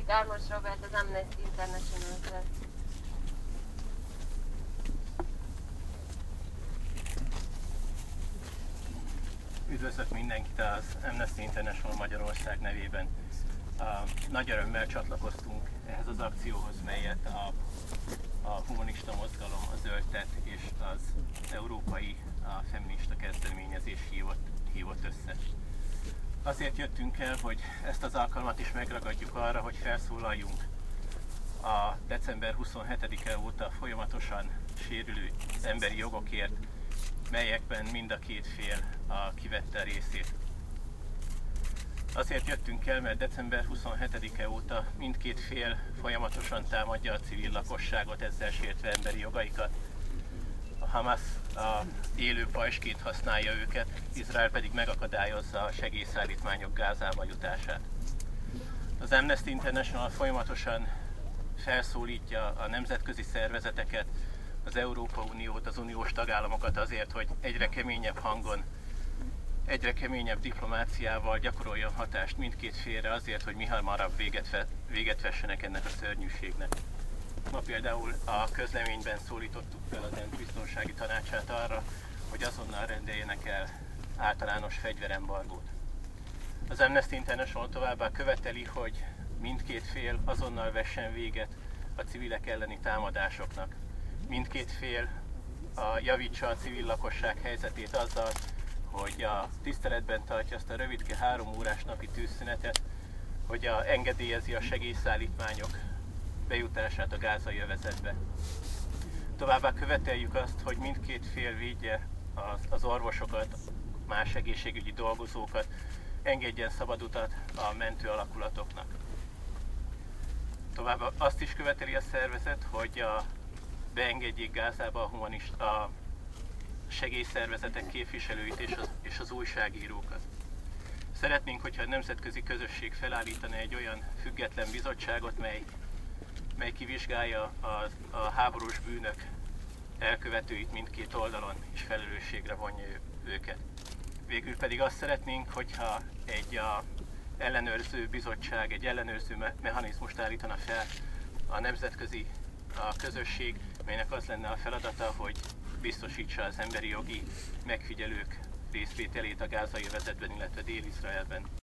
Gármos Robert, az Amnesty International-től. Üdvözlök mindenkit az Amnesty International Magyarország nevében. Nagy örömmel csatlakoztunk ehhez az akcióhoz, melyet a humanista mozgalom, a Zöld Tett és az európai feminista kezdeményezés hívott össze. Azért jöttünk el, hogy ezt az alkalmat is megragadjuk arra, hogy felszólaljunk a december 27-e óta folyamatosan sérülő emberi jogokért, melyekben mind a két fél kivette a részét. Azért jöttünk el, mert december 27-e óta mindkét fél folyamatosan támadja a civil lakosságot, ezzel sértve emberi jogaikat. A Hamas élő pajzsként használja őket, Izrael pedig megakadályozza a segélyszállítmányok Gázába jutását. Az Amnesty International folyamatosan felszólítja a nemzetközi szervezeteket, az Európai Uniót, az uniós tagállamokat azért, hogy egyre keményebb hangon, egyre keményebb diplomáciával gyakoroljon hatást mindkét félre azért, hogy mihamarabb véget vessenek ennek a szörnyűségnek. Ma például a közleményben szólítottuk fel az ENSZ biztonsági tanácsát arra, hogy azonnal rendeljenek el általános fegyverembargót. Az Amnesty International továbbá követeli, hogy mindkét fél azonnal vessen véget a civilek elleni támadásoknak. Mindkét fél javítsa a civil lakosság helyzetét azzal, hogy tiszteletben tartja azt a rövidke 3 órás napi tűzszünetet, hogy engedélyezi a segélyszállítmányok bejutását a gázai övezetbe. Továbbá követeljük azt, hogy mindkét fél védje az orvosokat, más egészségügyi dolgozókat, engedjen szabad utat a mentő alakulatoknak. Továbbá azt is követeli a szervezet, hogy beengedjék Gázába a segélyszervezetek képviselőit és az újságírókat. Szeretnénk, hogyha a nemzetközi közösség felállítana egy olyan független bizottságot, mely kivizsgálja a háborús bűnök elkövetőit mindkét oldalon, és felelősségre vonja őket. Végül pedig azt szeretnénk, hogyha egy ellenőrző bizottság, egy ellenőrző mechanizmust állítana fel a nemzetközi közösség, melynek az lenne a feladata, hogy biztosítsa az emberi jogi megfigyelők részvételét a gázai övezetben, illetve Dél-Izraelben.